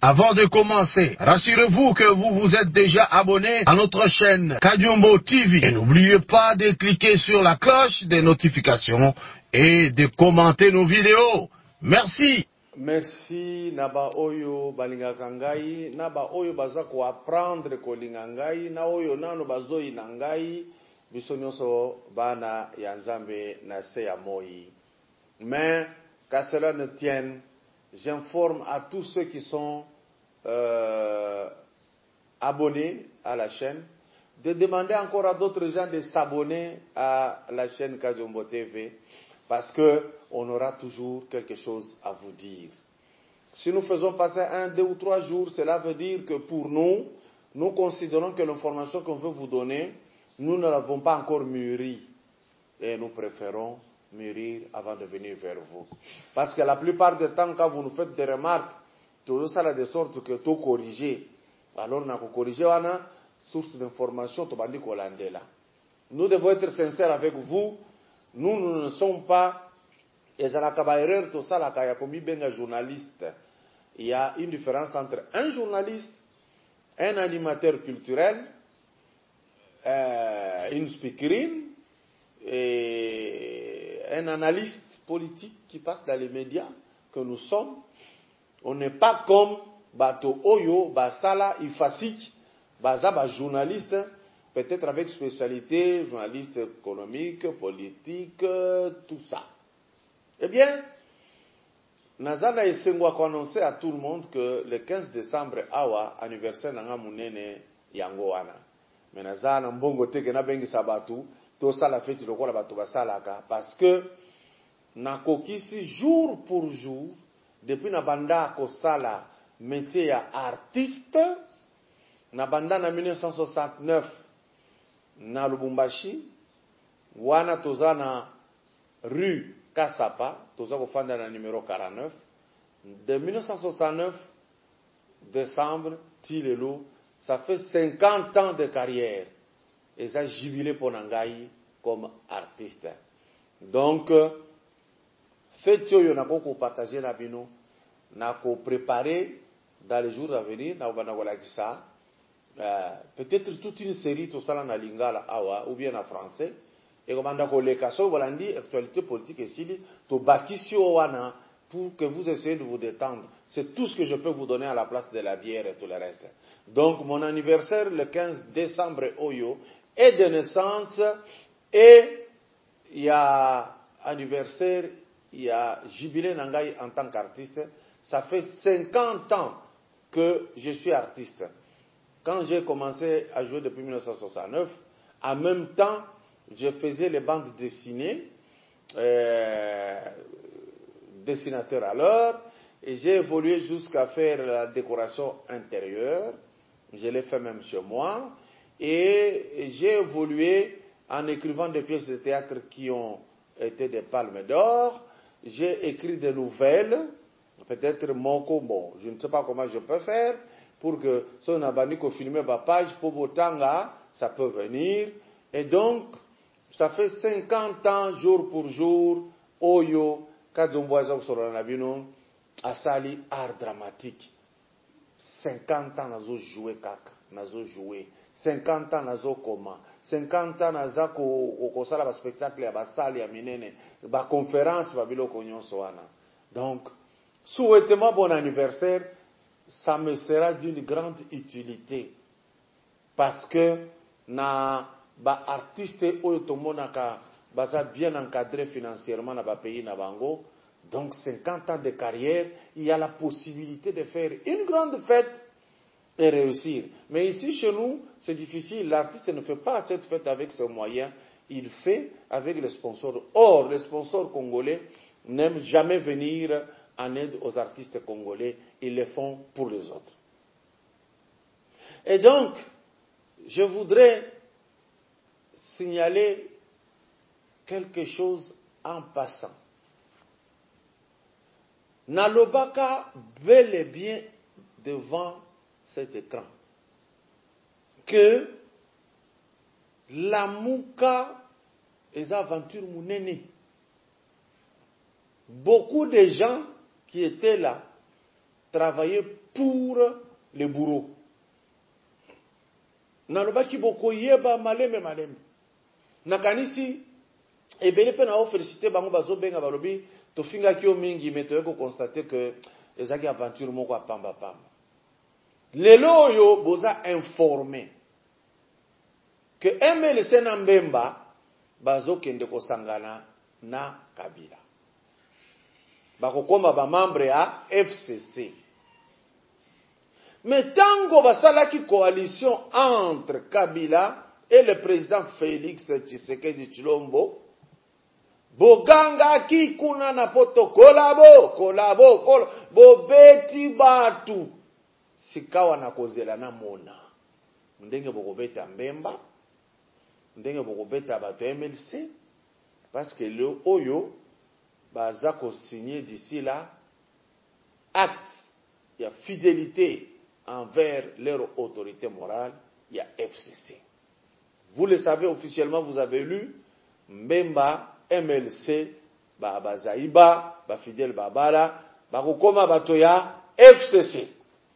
Avant de commencer, rassurez-vous que vous vous êtes déjà abonné à notre chaîne Kadiombo TV. Et n'oubliez pas de cliquer sur la cloche des notifications et de commenter nos vidéos. Merci. Merci naba oyo balingaka ngai naba oyo baza ko apprendre kolinga ngai na oyo nano bazoi na ngai biso nyonso bana ya Nzambe na se ya moi. Mais qu'à cela ne tienne, j'informe à tous ceux qui sont abonnés à la chaîne de demander encore à d'autres gens de s'abonner à la chaîne Kadiombo TV parce que on aura toujours quelque chose à vous dire. Si nous faisons passer 1, 2 ou 3 jours, cela veut dire que pour nous, nous considérons que l'information qu'on veut vous donner, nous ne l'avons pas encore mûrie. Et nous préférons mûrir avant de venir vers vous. Parce que la plupart du temps, quand vous nous faites des remarques, tout ça de sorte que tout corriger. Alors, on a corrigé, on a source d'information, nous devons être sincères avec vous. Nous ne sommes pas journaliste. Il y a une différence entre un journaliste, un animateur culturel, une speakerine, et un analyste politique qui passe dans les médias que nous sommes. On n'est pas comme Bato Oyo, Basala, Ifasik, Bazaba journaliste, peut-être avec spécialité, journaliste économique, politique, tout ça. Eh bien, Nazana et Sengwa a annoncé à tout le monde que le 15 décembre, awa, anniversaire nanga munene yangoana. Mais Nazana mbongo teke na bengi sabatu, to sala fête le kola batu basalaka, parce que nakokisi jour pour jour, depuis na banda ko sala métier ya artiste, na banda na 1969 na Lubumbashi, wana toza na rue Kasapa, toza kofanda na numéro 49, de 1969 décembre, Tilelo, ça fait 50 ans de carrière. Et ça jubilé pour Nangaï comme artiste. Donc, faites yo nako partager la bino, nako préparer dans les jours à venir, peut-être toute une série tout ça na lingala awa ou bien en français. Et comme on a collègue volandi actualité politique et sili to bakisio wana pour que vous essayez de vous détendre. C'est tout ce que je peux vous donner à la place de la bière et tout le reste. Donc mon anniversaire le 15 décembre Oyo est de naissance et il y a anniversaire, il y a jubilé Nangaï en tant qu'artiste. Ça fait 50 ans que je suis artiste. Quand j'ai commencé à jouer depuis 1969, en même temps, je faisais les bandes dessinées, dessinateur à l'heure, et j'ai évolué jusqu'à faire la décoration intérieure. Je l'ai fait même chez moi. Et j'ai évolué en écrivant des pièces de théâtre qui ont été des palmes d'or. J'ai écrit des nouvelles, peut-être Moko, bon, je ne sais pas comment je peux faire, pour que si on a banni qu'on filme ma page, pour Botanga, ça peut venir. Et donc, ça fait 50 ans, jour pour jour, Oyo, Kadzomboaza Soranabino, Asali, art dramatique. 50 ans, nazo joué kaka, nazo joué. 50 ans, nazo koma. 50 ans, nazo kosala ba spectacle ya basali ya minene, ba conférence, ba biloko nyonso wana. Donc, souhaitez-moi bon anniversaire, ça me sera d'une grande utilité. Parce que, na ba artiste oyo tomonaka baza bien encadré financièrement na ba pays na bango, donc 50 ans de carrière, il y a la possibilité de faire une grande fête et réussir. Mais ici chez nous, c'est difficile, l'artiste ne fait pas cette fête avec ses moyens, il fait avec les sponsors. Or, les sponsors congolais n'aiment jamais venir en aide aux artistes congolais, ils le font pour les autres. Et donc, je voudrais signaler quelque chose en passant. Nalobaka bel et bien devant cet écran que la mouka est aventure mounene. Beaucoup de gens qui étaient là travailler pour les bourreaux. Nalobaki boko yeba maleme. Nakanisi ebele pe na o féliciter bango bazo benga balobi to finga ki o mingi mais to ko constater que ezaki aventure moko apamba. Lelo yo boza informé que MLC na Mbemba bazo kende ko sangana na Kabila. Bakokoma ba membre ya FCC. Mais tango basalaki coalition entre Kabila et le président Félix Tshisekedi Tshilombo, boganga ki kuna na poto kolabo, bobeti batu. Sikawa na kozela na mona. Ndenge bokobeta Mbemba, ndenge bokobeta bato MLC, parce que le oyo, baza ko signer d'ici là, acte, il y a fidélité envers leur autorité morale, il y a FCC. Vous le savez officiellement, vous avez lu, Mbemba, MLC, Bazaïba, Fidel Babala, Bakokoma Batoya, FCC.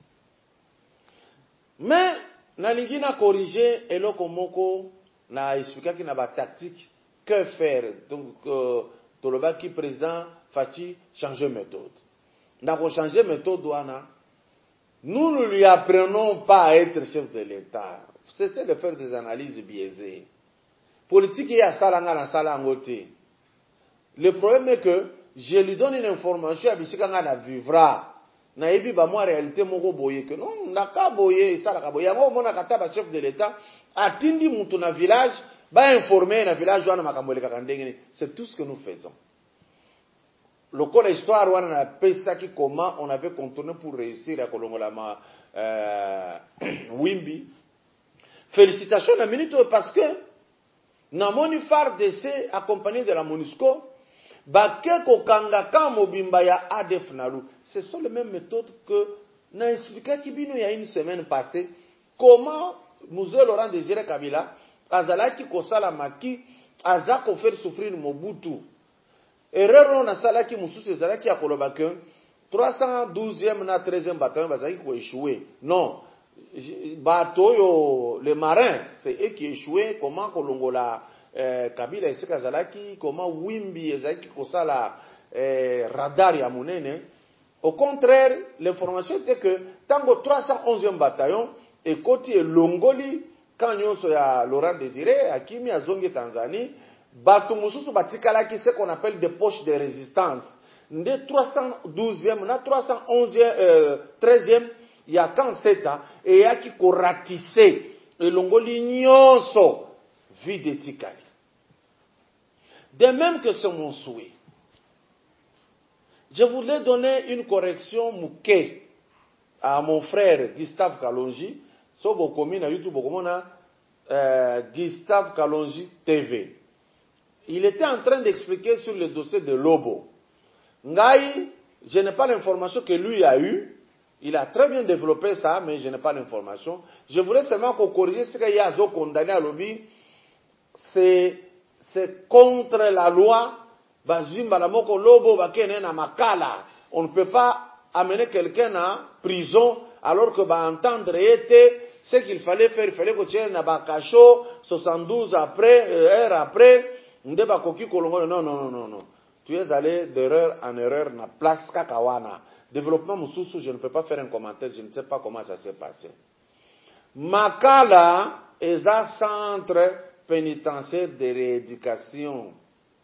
Mais, nalingi na corriger, eloko moko, na expliquer ki na ba tactique, que faire? Donc, Tolobaki président Fachi changer méthode. Na ko changer méthode wana, nous ne lui apprenons pas à être chef de l'État. Cessez de faire des analyses biaisées. Politique y a salanga na salangote. Le problème est que je lui donne une information, abisika na vivra. Na ebi ba moi réalité moko boye que non, naka boye, salaka boye. Yango mona kata ba chef de l'État, atindi mutu na village, ba informer na village wana makambo le kakandengeni. C'est tout ce que nous faisons. Le col histoire wana na pesa ki comment on avait contourné pour réussir à kolongola ma Wimbi. Félicitations à minute parce que na moni FARDC accompagné de la MONUSCO bake ko kangaka mobimba ya ADF nalu. Ce sont les mêmes méthodes que na expliqué kibino il y a une semaine passée comment Mzee Laurent Désiré Kabila azalaki kosala maki azako faire souffrir Mobutu. Erreur na salaki mususu ezalaki ya koloba que 312e na 13e bataillon bazaki ko échouer. Non, bateau les marins, c'est eux qui échouaient. Comment kolongola Kabila esika zalaki, comment Wimbi ezaki kosala radar ya munene. Au contraire, l'information était que tango 311e bataillon ekoti elongoli kanyoso ya Laurent Désiré akimi azongi Tanzanie. Bato mususu batikalaki ce qu'on appelle des poches de résistance. De 312e na 311e 13e ya kanseta et yaki ko ratissé elongoli nyonso vide tikali. De même que c'est mon souhait. Je voulais donner une correction mouké à mon frère Gustave Kalonji. So bokomi na YouTube bokomona Gustave Kalonji TV. Il était en train d'expliquer sur le dossier de Lobo. Ngai, je n'ai pas l'information que lui a eu. Il a très bien développé ça, mais je n'ai pas l'information. Je voulais seulement corriger ce qu'il y a condamné à Lobi. C'est contre la loi. On ne peut pas amener quelqu'un en prison alors que entendre était ce qu'il fallait faire. Il fallait que tu aies un bakacho 72 heures après. Non. Tu es allé d'erreur en erreur na place kakawana. Développement mususu, je ne peux pas faire un commentaire, je ne sais pas comment ça s'est passé. Makala est un centre pénitentiaire de rééducation.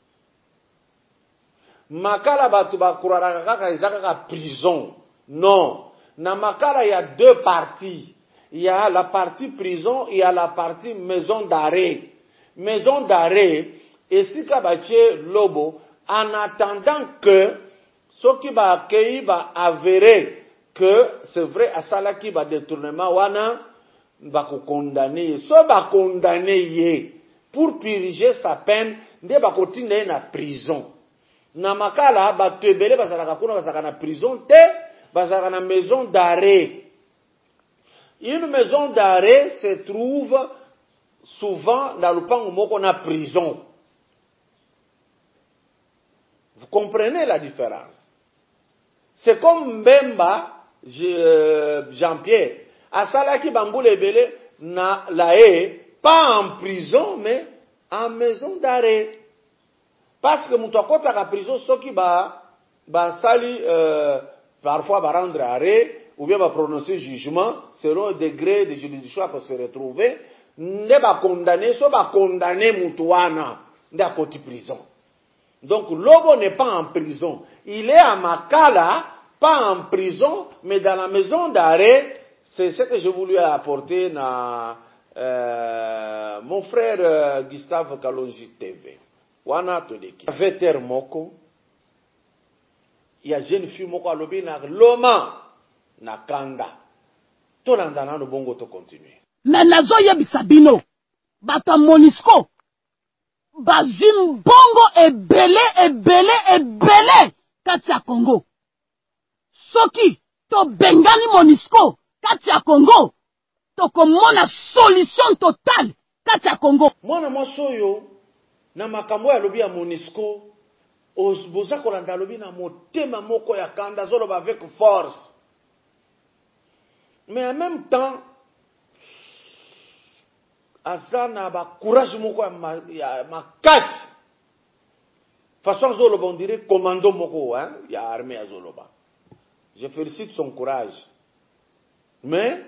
Makala batu bakurara kaka ezaka prison. Non. Na Makala il y a deux parties. Il y a la partie prison, il y a la partie maison d'arrêt. Maison d'arrêt, et si kabache Lobo, en attendant que ce qui va accueillir va avérer que c'est vrai à ça là qui va détournement wana va condamner. Ce va condamner pour purger sa peine, de va continuer na prison. Na Makala ba tebele bazalaka kuna bazalaka na prison te bazalaka na maison d'arrêt. Une maison d'arrêt se trouve souvent dans le pan moko na prison. Vous comprenez la différence? C'est comme Mbemba Jean-Pierre, asalaki bambula ebele na la haye, pas en prison, mais en maison d'arrêt. Parce que mutu akotaka prison soki sali parfois rendre arrêt ou bien prononcer jugement selon le degré de juridiction pour se retrouver, nde condamné mutu wana nde akoti prison. Donc Lobo n'est pas en prison, il est à Makala, pas en prison, mais dans la maison d'arrêt. C'est ce que je voulais apporter na mon frère Gustave Kalonji TV. Wana toleki. Veter moko, il y a jeune fille moko alobi na loma na kanda. Tolanda na no bongo to continuer. Na nazoye bisabino, bata Monisco, bazim bongo ebele kati ya Congo. Soki to bengani Monisco kati ya Congo, to komona solution totale kati ya Congo. Mwana mosoyo na makambo ya lobi ya Monisco, boza kolanda lobi na motema moko ya kanda zolo avec force. Mais en même temps, azana ba courage moko ya makasi. Façon zolo on dirait commando moko ya armée azoloba. Je félicite son courage. Mais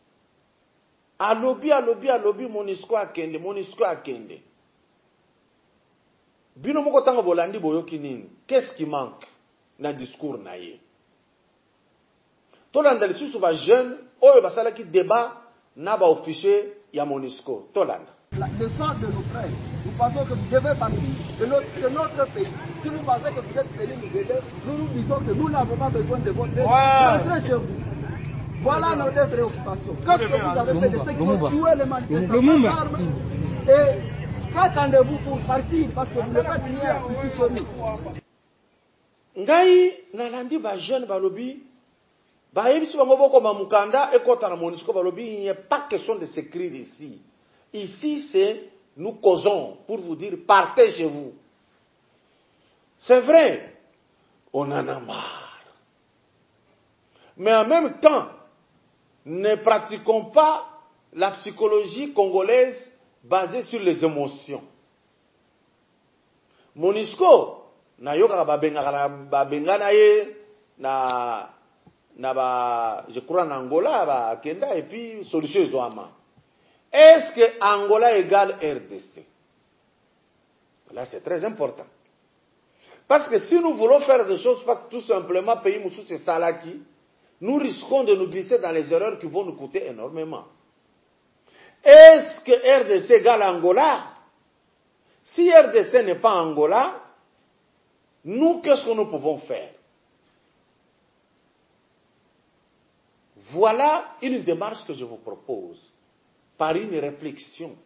alobi Monisco akende. Bino moko tanga bolandi boyoki nini? Qu'est-ce qui manque na discours na ye? Tolanda lisusu ba jeune oyo basalaki débat na ba officier ya Monisco. Tolanda. Le sang de nos frères, nous pensons que vous devez partir de notre pays. Si vous pensez que vous êtes venus nous aider, nous disons que nous n'avons pas besoin de votre aide. Rentrez chez vous. Voilà notre préoccupation. Qu'est-ce que vous avez fait de ceux qui ont tué les manifestants d'armes? Et qu'attendez-vous pour partir? Parce que vous n'êtes pas venus ici chez nous. Ngai nalandi ba jeune balobi ba yebisi bango boko mamukanda ekota na Monisco balobi, il n'y a pas question de s'écrire ici. Ici, c'est nous causons pour vous dire partez chez vous. C'est vrai, on en a marre. Mais en même temps, ne pratiquons pas la psychologie congolaise basée sur les émotions. Monisco, na yoka babengana ye na je crois en Angola kenda et puis solution zoama. Est-ce que Angola égale RDC? Là, c'est très important. Parce que si nous voulons faire des choses, parce que tout simplement, pays Moussou, c'est Salaki, nous risquons de nous glisser dans les erreurs qui vont nous coûter énormément. Est-ce que RDC égale Angola? Si RDC n'est pas Angola, nous, qu'est-ce que nous pouvons faire? Voilà une démarche que je vous propose. Par une réflexion.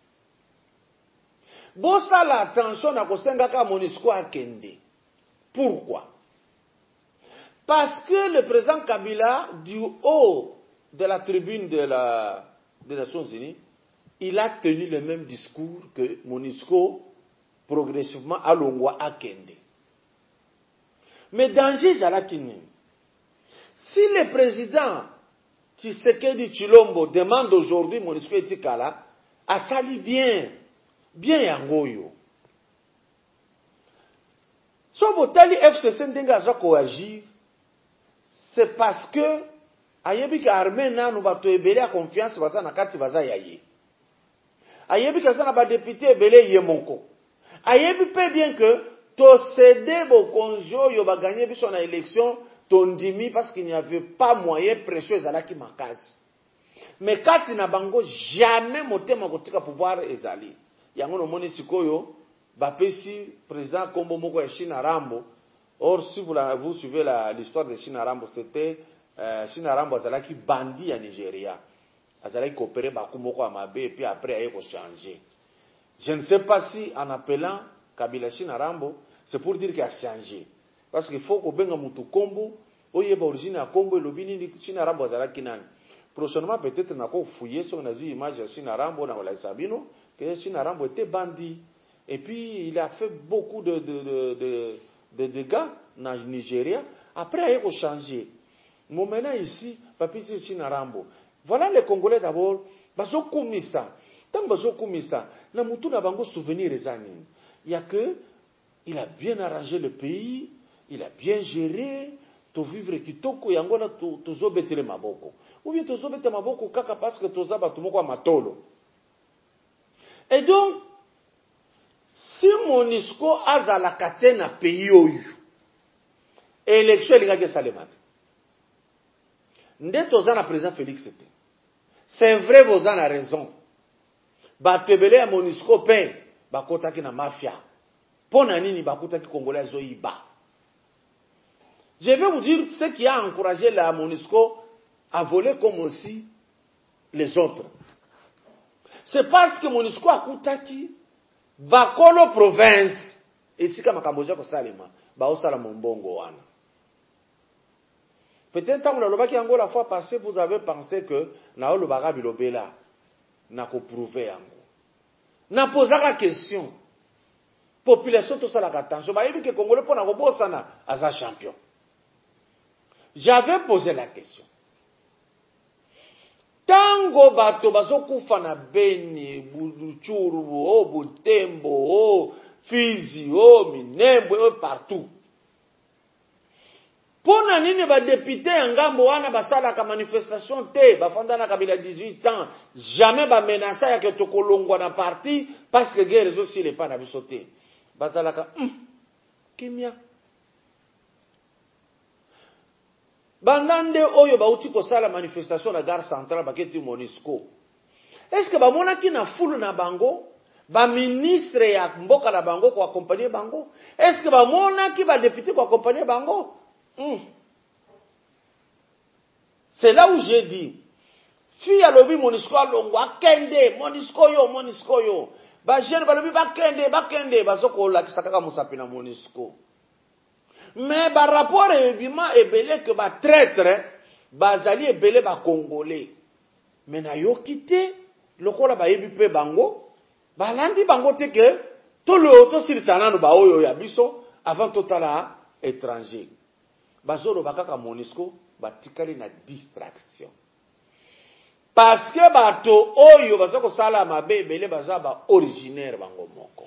Bossa la attention à Kosengaka Monisco Akende. Pourquoi? Parce que le président Kabila, du haut de la tribune des Nations Unies, il a tenu le même discours que Monisco progressivement à Longwa Akende. Mais danger Zalakini. Si le président Tshisekedi Tshilombo demande aujourd'hui Monisco Etikala à sali bien yangoyo. So tali FCC ndenga za ko agir, c'est parce que ayebi ka armée na no bato ebele a confiance baza na kati baza yaye. Ayebi ka za na ba député ebele ye monko. Ayebi pe bien que to céder bo konjo yo ba gagner biso na élection tondimi parce qu'il n'y avait pas moyen précieux à la qui makazi. Mais quand il n'a bango jamais motema kotika pouvoir ezali. Yango no moni sikoyo bapesi président Kombo moko ya Shinarambo. Or si vous suivez l'histoire de Shinarambo, c'était Shinarambo azalaki bandi à Nigeria. Azalaki coopérer baku moko amabe et puis après il a changé. Je ne sais pas si en appelant Kabila Shinarambo, c'est pour dire qu'il a changé. Parce qu'il faut qu'on benga mutu Kombo, oyeba origine à Kombo et lobini ni Shinarambo azalaki nani. Prochainement peut-être n'a pas fouillé sur une image de Shinarambo dans la Sabino que Shinarambo était bandit. Et puis il a fait beaucoup de dégâts dans le Nigeria. Après il a changé. Mon maintenant ici, papi ici Narambo. Voilà les Congolais d'abord. Bazo Koumissa. Tant Bazo Koumissa. Na mutu na bango souvenir ezani. Il y a que, il a bien arrangé le pays, il a bien géré, to vivre kitoko yangona tozo betele maboko. Ou bien tozo betele maboko kaka parce que toza batumoko wa matolo. Et donc, si Monisco a la katena na pays oyu, élection lingake salemate. Nde toza na président Félix c'était. C'est vrai, vous en avez raison. Batebele ya Monisco pe, bakotaki na mafia. Pona nini bakotaki Congolais zoiba. Je vais vous dire ce qui a encouragé la Monisco à voler comme aussi les autres. C'est parce que Monisco a koutaki bakolo province. Et si kama kamboja ko salema, ba osala mombongo wana. Peut-être quand vous la fois passée, vous avez pensé que na le barabi lobela na ko prouver yango. Na posa la question. Population tout ça la attention. Ba yebi que Congolais pour na kobosa na aza champion. J'avais posé la question. Tango bato bazokufa na Beni, Buchuru, Butembo, Fizi, Minembwe, partout. Pona nini ba député ngambo wana basala ka manifestation te bafanda na kabila 18 ans jamais ba menacer ya ke tokolongwa na parti parce que guerre zo si le pas na bisoté bazala ka kimia bandande oyo ba uti ko sala manifestation na gare centrale baketi Monisco. Est-ce que ba mona ki na fulu na bango ba ministre ya mboka na bango ko accompagner bango? Est-ce que ba mona ki ba député ko accompagner bango? C'est là où j'ai dit, fi alobi Monisco alongwa kende, Monisco yo. Ba jeune balobi ba kende, bazoko lakisa kaka musapi na Monisco. Mais ba rapport ebima ebele que ba traître, bazali ebele ba Congolais. Mais na yo kité, lokola ba yebi pe bango, ba landi bango te que to le to silisana no ba oyo ya biso avant totala étranger. Bazolo bakaka Monisco batikali na distraction. Parce que bato oyo bazako sala mabe bele bazaba originaire bango moko.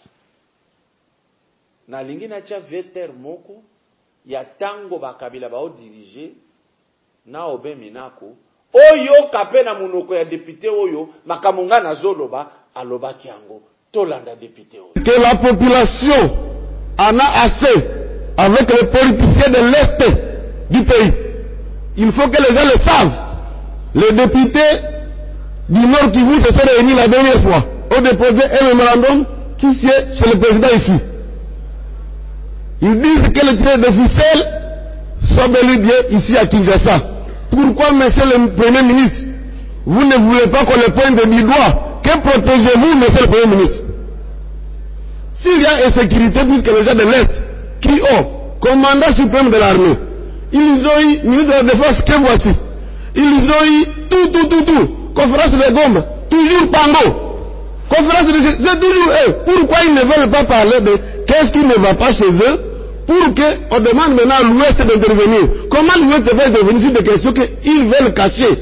Na lingi na tia veter moko ya tango bakabila bao diriger na obe minako oyo kape na munoko ya député oyo makamunga na zoloba alobaki yango tolanda député oyo. Que la population en a assez avec les politiciens de l'Est du pays. Il faut que les gens le savent. Les députés du Nord Kivu se sont réunis la dernière fois. Ont déposé un mémorandum qui sied chez le président ici. Ils disent que les traits officiels sont bel et bien ici à Kinshasa. Pourquoi, monsieur le Premier ministre, vous ne voulez pas qu'on le pointe du doigt? Que protégez-vous, monsieur le Premier ministre? S'il y a insécurité, puisque les gens de l'Est qui ont commandant suprême de l'armée, ils ont eu ministre de la Défense que voici. Ils ont eu tout. Conférence de Gombe, toujours Pango. Conférence de c'est toujours eux. Pourquoi ils ne veulent pas parler de qu'est-ce qui ne va pas chez eux pour qu'on demande maintenant à l'Ouest d'intervenir? Comment l'Ouest va intervenir sur des questions qu'ils veulent cacher?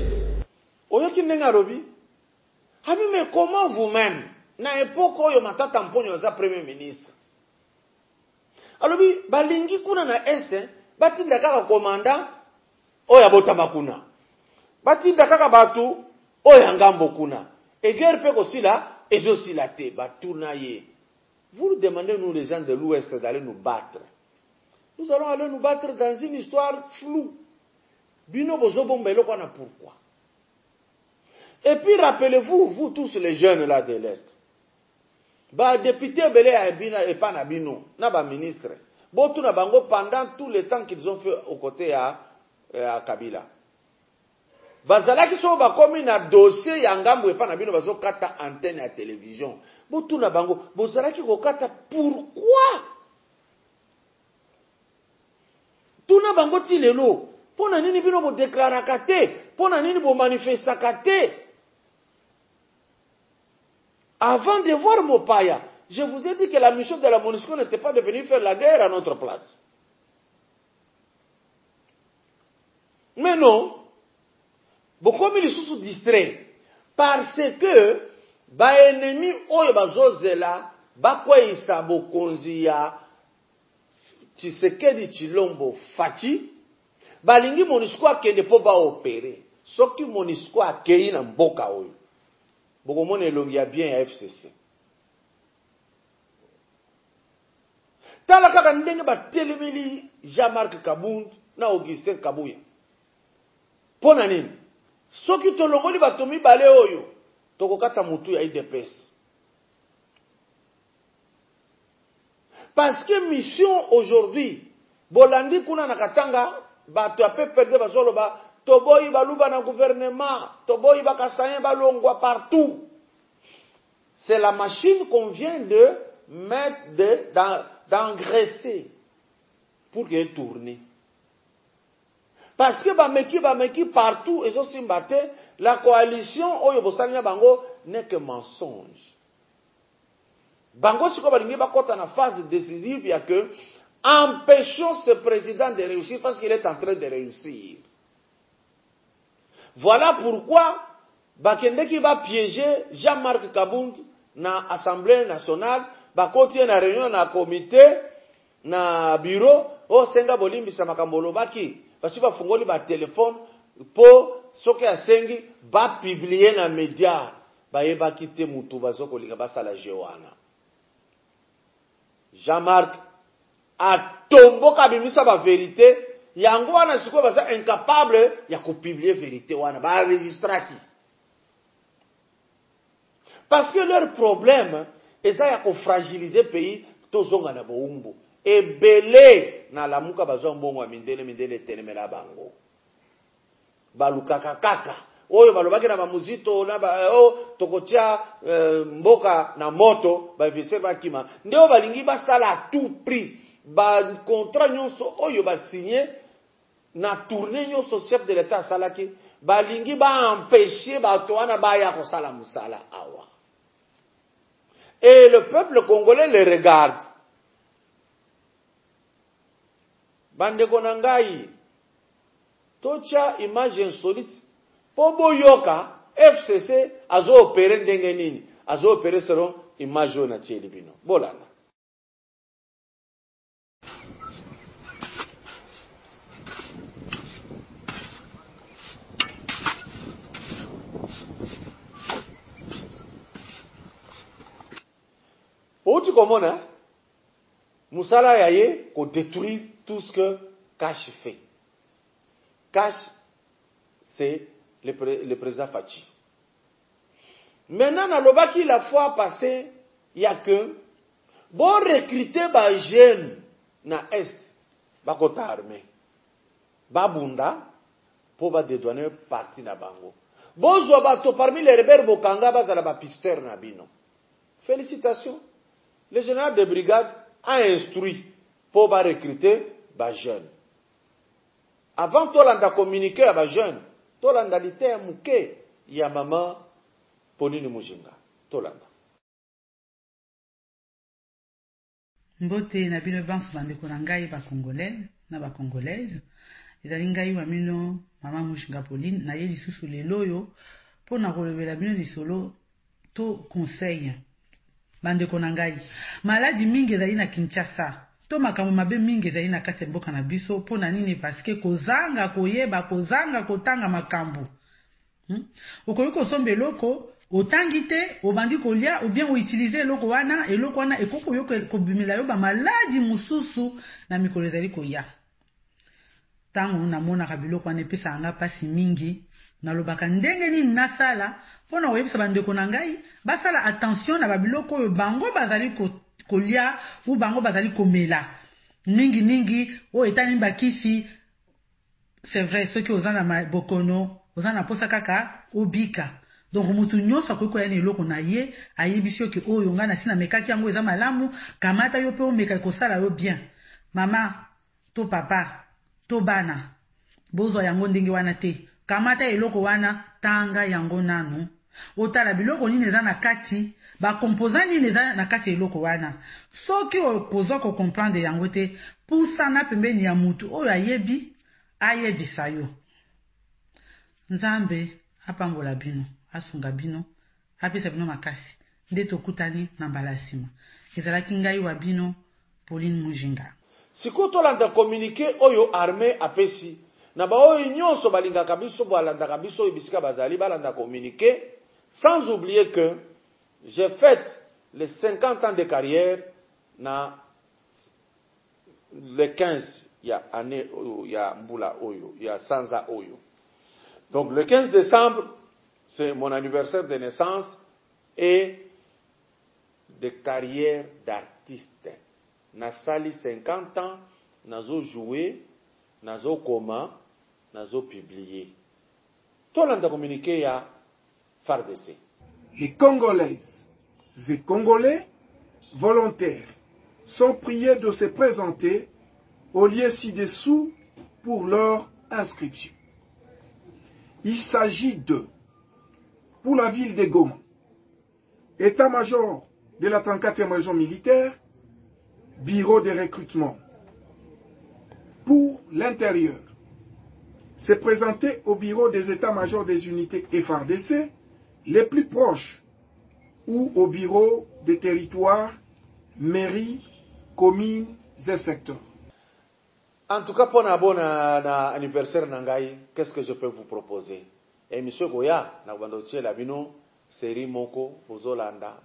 Mais comment vous-même, na époque où matata mponyo za premier ministre, alors balingi kuna na Est, batinda kaka komanda oya botama kuna, batinda kaka batu oya ngambo kuna, et guerre pe kosila ezosila te batuna ye. Vous nous demandez nous les gens de l'Ouest d'aller nous battre. Nous allons aller nous battre dans une histoire floue. Bino bozo bombelo kwana pourquoi? Et puis rappelez-vous, vous tous les jeunes là de l'Est, ba député belé a bina et pas na bino, na ba ministre. Botu na bango pendant tout le temps qu'ils ont fait aux côtés à Kabila. Bazala ki so ba komi na dossier ya ngambo et pas na bino bazo kata antenne à télévision. Botu na bango, bozala ki ko kata pourquoi? Tuna bango ti lelo, pona nini bino bo déclaraka te, pona nini bo manifestaka te? Avant de voir Mopaya, je vous ai dit que la mission de la MONUSCO n'était pas de venir faire la guerre à notre place. Mais non, beaucoup de sont distraits parce que ba ennemi oyo bazozela bakwa isabo konzi ya Tshisekedi Tshilombo Fachi balingi MONUSCO akende po ba opérer soki MONUSCO akei na mboka oyo bokomona elongi ya bien ya FCC tala kaka ndenge batelemeli Jean-Marc Kabund na Augustin Kabuya pona nini soki tolongoli bato mibale oyo tokokata mutu ya IDPS parce que mission aujourd'hui bolandi kuna na Katanga bato ape perdre bazolo ba toboyi baluba na gouvernement toboyi bakasayen balongwa partout. C'est la machine qu'on vient de mettre d'engraisser pour qu'elle tourne. Parce que bameki partout et aussi mbate la coalition oyo bosali na bango n'est que mensonge. Bango siko balingi bakota na phase décisive ya que empêchons ce président de réussir parce qu'il est en train de réussir. Voilà pourquoi bakendeki ba piéger Jean-Marc Kabund na Assemblée nationale, bakoti na réunion na comité na bureau o senga bolimbisa makambolo baki basi ba fungoli ba téléphone po soki asengi ba publier na média ba yeba kite mutu bazoko linga basala jewana. Jean-Marc a tomboka bimisa ba vérité yango wana siko baza incapable ya ko publier vérité wana ba registraki. Parce que leur problème est ça ya fragiliser le pays tozonga na boumbu ebele na lamuka bazwa mbongo mindele tenemela bango balukaka kaka oyo balobaki na bamuzito na tokotia mboka na moto ba visser bakima ndeo balingi basala à tout prix ba contrat nyonso oyo ba signé na tournée nyonso chef de l'état salaki balingi ba empêcher bato wana baya ko sala musala awa. Et le peuple congolais les regarde. Bande konangai. Tocha image insolite. Pobo yoka, FCC, azo opéré ndenge nini. Azo opéré selon image na tieli bino. Bolana. Tu comprends, Moussala Yaye, qu'on détruit tout ce que Kash fait. Kash, c'est le président Fachi. Maintenant, dans le baki, la fois passée, il y a que, bon recruter ba jeune na Est, ba kota armée, ba bunda, pour ba dédouaner parti na bango. Bon zobato parmi les rebelles Bokanga, ba zala ba pisteur na bino. Félicitations. Le général de brigade a instruit pour recruter les jeunes. Avant tout l'on a communiqué à les jeunes, tout l'on a dit à Mouké, il y a maman Ponini Mujinga. Tout l'on a. Mbote na bino bansu bandeko na ngai ba congolais na ba congolaise ezali ngai wa mino mama Mujinga Pauline na ye lisusu lelo yo pona kolobela bino lisolo to conseil. Bandeko na ngai maladi mingi ezali na Kinshasa to makambo mabe mingi ezali na kati ya mboka na biso pona nini parce que kozanga koyeba kozanga kotanga makambo okoyi kosomba eloko otangi te obandi kolia ou bien utiliser eloko wana ekoko yo kobimela yo ba maladi mususu na mikolo ezali koya tango namonaka biloko wana epesa anga pasi mingi nalobaka ndenge nini nasala pona oyebisa bandeko na ngai basala attention na babiloko oyo bango bazali kolia ou bango bazali komela mingi o etani bakisi. C'est vrai ceux qui ozana bokono ozana posa kaka obika donc mutu nyonso akoki koya na eloko na ye ayebisi yo ke oyo nga na sina mekaki yango eza malamu kamata yo pe omeka kosala yo bien mama to papa to bana bozwa yango ndenge wana te kamata eloko wana tanga yango nanu otala biloko nini eza na kati ba composant nini eza na kati eloko wana soki okozwa ko comprendre yango te pusana pembeni ya mutu oyo ayebisa yo Nzambe apambola bino, asunga bino, apesa bino makasi, nde tokutani na mbala nsima. Ezalaki ngai wa bino Pauline Mujinga. Siko tolanda communiqué oyo armée apesi na ba oyo nyonso balingaka biso balanda biso bisika bazali balanda communiqué, sans oublier que j'ai fait les 50 ans de carrière na le 15 ya année ya mbula oyo ya sanza oyo. Donc le 15 décembre c'est mon anniversaire de naissance et de carrière d'artiste. Nasali 50 ans, nazo joué, nazo koma, nazo publié. Tout le monde a communiqué à FARDC. Les Congolaises et Congolais volontaires sont priés de se présenter au lieu ci-dessous pour leur inscription. Il s'agit de, pour la ville de Goma, état-major de la 34e région militaire, bureau de recrutement. Pour l'intérieur, se présenter au bureau des états-majors des unités FARDC les plus proches ou au bureau des territoires, mairies, communes et secteurs. En tout cas, pour un bon anniversaire Nangaï, qu'est-ce que je peux vous proposer? Et monsieur Goya, na bandotier la bino, série Moko, Bozolanda,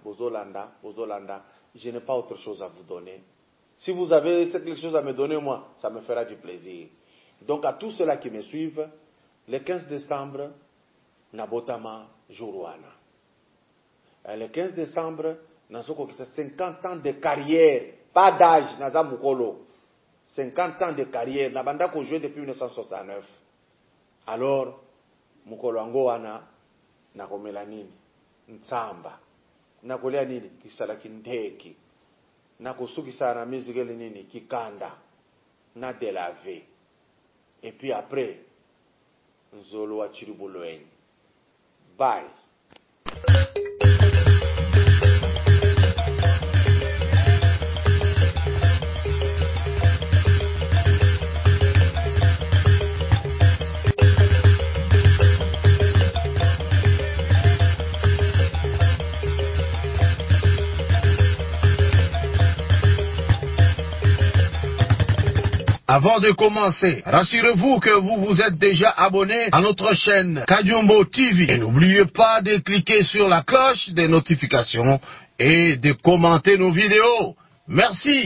je n'ai pas autre chose à vous donner. Si vous avez quelque chose à me donner, moi, ça me fera du plaisir. Donc à tous ceux-là qui me suivent, le 15 décembre, Nabotama Jourouana. Le 15 décembre, Nazoko qui 50 ans de carrière, pas d'âge, Naza Mukolo. 50 ans de carrière, Nabanda ko joué depuis 1969. Alors, Mukolo Angoana, Nakomela nini, Ntsamba, Nakolia nini, Kisalaki Ndeki, Nakosukisa na mizigeli nini, Kikanda, na Delave. Et puis après, Nzolo wa Chiriboloen. Bye. Avant de commencer, rassurez-vous que vous vous êtes déjà abonné à notre chaîne Kajumbo TV. Et n'oubliez pas de cliquer sur la cloche des notifications et de commenter nos vidéos. Merci.